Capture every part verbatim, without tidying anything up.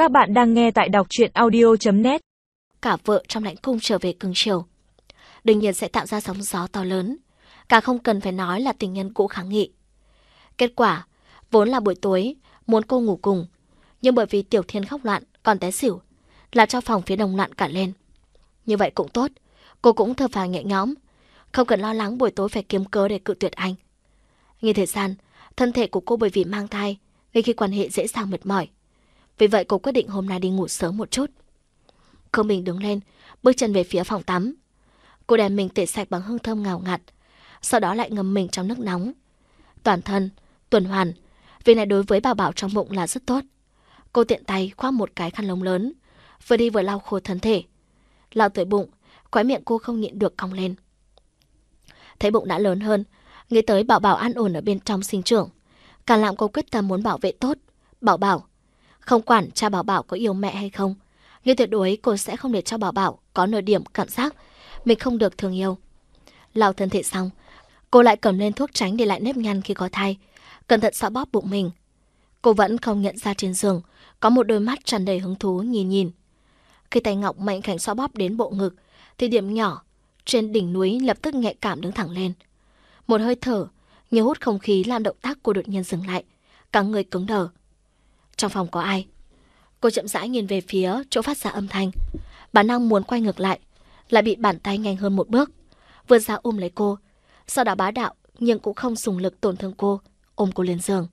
Các bạn đang nghe tại đọc truyện audio chấm net. Cả vợ trong lãnh cung trở về cưng chiều, đương nhiên sẽ tạo ra sóng gió to lớn. Cả không cần phải nói là tình nhân cũ kháng nghị. Kết quả, vốn là buổi tối, muốn cô ngủ cùng, nhưng bởi vì Tiểu Thiên khóc loạn, còn té xỉu, là cho phòng phía đông loạn cả lên. Như vậy cũng tốt, cô cũng thở phào nhẹ nhõm, không cần lo lắng buổi tối phải kiếm cớ để cự tuyệt anh. Như thời gian, thân thể của cô bởi vì mang thai, nên khi quan hệ dễ dàng mệt mỏi. Vì vậy cô quyết định hôm nay đi ngủ sớm một chút. Khương Bình đứng lên, bước chân về phía phòng tắm. Cô đem mình tẩy sạch bằng hương thơm ngào ngạt, sau đó lại ngâm mình trong nước nóng. Toàn thân, tuần hoàn, việc này đối với Bảo Bảo trong bụng là rất tốt. Cô tiện tay khoác một cái khăn lông lớn, vừa đi vừa lau khô thân thể. Lau tới bụng, khóe miệng cô không nhịn được cong lên. Thấy bụng đã lớn hơn, nghĩ tới Bảo Bảo an ổn ở bên trong sinh trưởng, càng làm cô quyết tâm muốn bảo vệ tốt Bảo Bảo. Không quản cha Bảo Bảo có yêu mẹ hay không, nhưng tuyệt đối cô sẽ không để cho Bảo Bảo có nửa điểm cảm giác mình không được thương yêu. Lau thân thể xong, cô lại cầm lên thuốc tránh để lại nếp nhăn khi có thai, cẩn thận xoa bóp bụng mình. Cô vẫn không nhận ra trên giường có một đôi mắt tràn đầy hứng thú nhìn nhìn. Khi tay ngọc mạnh khảnh xoa bóp đến bộ ngực, thì điểm nhỏ trên đỉnh núi lập tức nhạy cảm đứng thẳng lên. Một hơi thở như hút không khí làm động tác cô đột nhiên dừng lại, cả người cứng đờ. Trong phòng có ai? Cô chậm rãi nhìn về phía chỗ phát ra âm thanh, bản năng muốn quay ngược lại, lại bị bàn tay nhanh hơn một bước vươn ra ôm lấy cô, sau đó bá đạo nhưng cũng không dùng lực tổn thương cô, ôm cô lên giường.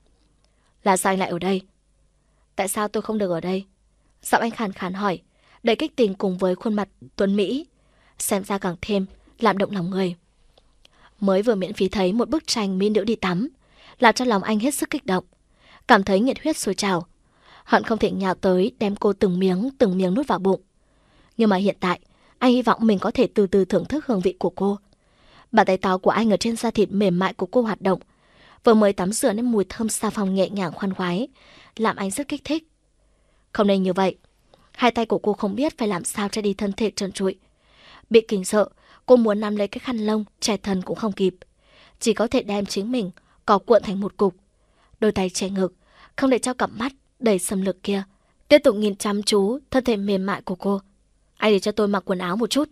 Là sao anh lại ở đây? Tại sao tôi không được ở đây? Giọng anh khàn khàn hỏi, đầy kích tình cùng với khuôn mặt tuấn mỹ, xem ra càng thêm làm động lòng người. Mới vừa miễn phí thấy một bức tranh mỹ nữ đi tắm, làm cho lòng anh hết sức kích động, cảm thấy nhiệt huyết sôi trào, hận không thể nhào tới đem cô từng miếng từng miếng nuốt vào bụng. Nhưng mà hiện tại, anh hy vọng mình có thể từ từ thưởng thức hương vị của cô. Bàn tay to của anh ở trên da thịt mềm mại của cô hoạt động, vừa mới tắm rửa nên mùi thơm xà phòng nhẹ nhàng khoan khoái, làm anh rất kích thích. Không nên như vậy. Hai tay của cô không biết phải làm sao che đi thân thể trơn trụi. Bị kinh sợ, cô muốn nắm lấy cái khăn lông, che thân cũng không kịp, chỉ có thể đem chính mình cò cuộn thành một cục. Đôi tay che ngực, không để cho cặp mắt đầy xâm lược kia tiếp tục nhìn chăm chú thân thể mềm mại của cô. Anh để cho tôi mặc quần áo một chút.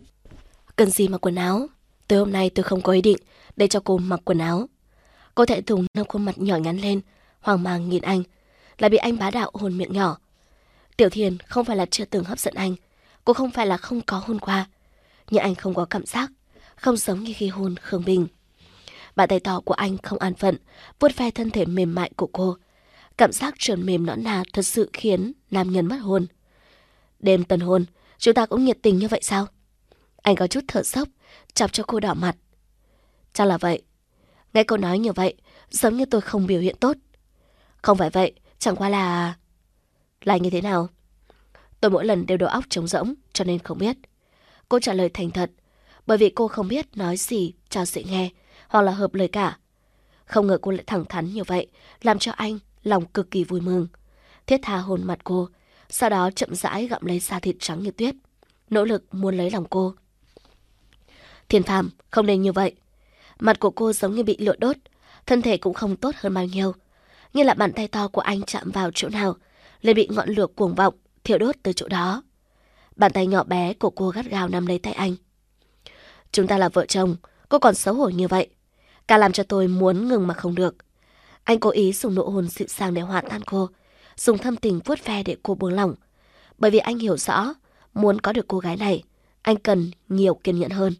Cần gì mặc quần áo? Tới hôm nay tôi không có ý định để cho cô mặc quần áo. Cô thẹn thùng nâng khuôn mặt nhỏ nhắn lên, hoang mang nhìn anh, lại bị anh bá đạo hôn miệng nhỏ. Tiểu Thiên không phải là chưa từng hấp dẫn anh, cô không phải là không có hôn qua, nhưng anh không có cảm giác, không giống như khi hôn Khương Bình. Bàn tay to của anh không an phận vuốt ve thân thể mềm mại của cô, cảm giác trơn mềm nõn nà thật sự khiến nam nhân mất hồn. Đêm tân hôn, chúng ta cũng nhiệt tình như vậy sao? Anh có chút thở dốc, chọc cho cô đỏ mặt. Chắc là vậy. Nghe cô nói như vậy, giống như tôi không biểu hiện tốt. Không phải vậy, chẳng qua là... Là như thế nào? Tôi mỗi lần đều đầu óc trống rỗng, cho nên không biết. Cô trả lời thành thật, bởi vì cô không biết nói gì cho dễ nghe, hoặc là hợp lời cả. Không ngờ cô lại thẳng thắn như vậy, làm cho anh lòng cực kỳ vui mừng. Thiết tha hôn mặt cô, sau đó chậm rãi gặm lấy da thịt trắng như tuyết, nỗ lực muốn lấy lòng cô. Thiên Phàm, không nên như vậy. Mặt của cô giống như bị lửa đốt, thân thể cũng không tốt hơn bao nhiêu. Như là bàn tay to của anh chạm vào chỗ nào, liền bị ngọn lửa cuồng vọng, thiêu đốt tới chỗ đó. Bàn tay nhỏ bé của cô gắt gao nắm lấy tay anh. Chúng ta là vợ chồng, cô còn xấu hổ như vậy, cả làm cho tôi muốn ngừng mà không được. Anh cố ý dùng nụ hôn dịu dàng để hòa tan cô, dùng thâm tình vuốt ve để cô buông lỏng. Bởi vì anh hiểu rõ, muốn có được cô gái này, anh cần nhiều kiên nhẫn hơn.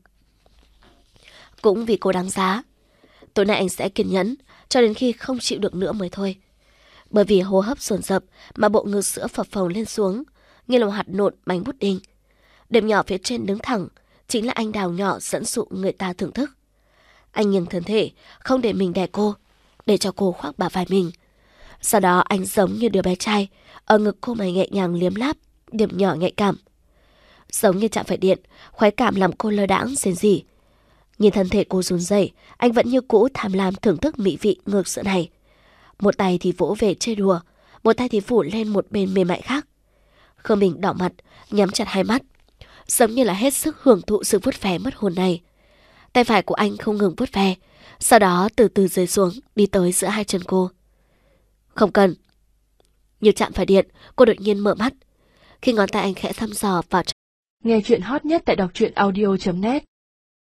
Cũng vì cô đáng giá, tối nay anh sẽ kiên nhẫn cho đến khi không chịu được nữa mới thôi. Bởi vì hô hấp dồn dập mà bộ ngực sữa phập phồng lên xuống, như là một hạt nộn bánh bút đinh. Điểm nhỏ phía trên đứng thẳng chính là anh đào nhỏ dẫn dụ người ta thưởng thức. Anh nghiêng thân thể, không để mình đè cô, để cho cô khoác bả vai mình. Sau đó anh giống như đứa bé trai, ở ngực cô mà nhẹ nhàng liếm láp, điểm nhỏ nhạy cảm. Giống như chạm phải điện, khoái cảm làm cô lơ đãng rên rỉ. Nhìn thân thể cô run rẩy, anh vẫn như cũ tham lam thưởng thức mỹ vị ngược sữa này. Một tay thì vỗ về chơi đùa, một tay thì phủ lên một bên mềm mại khác. Khương Bình đỏ mặt, nhắm chặt hai mắt, giống như là hết sức hưởng thụ sự vuốt ve mất hồn này. Tay phải của anh không ngừng vuốt ve, sau đó từ từ rơi xuống, đi tới giữa hai chân cô. Không cần. Như chạm phải điện, cô đột nhiên mở mắt. Khi ngón tay anh khẽ thăm dò vào trong... Nghe chuyện hot nhất tại đọc truyện audio chấm net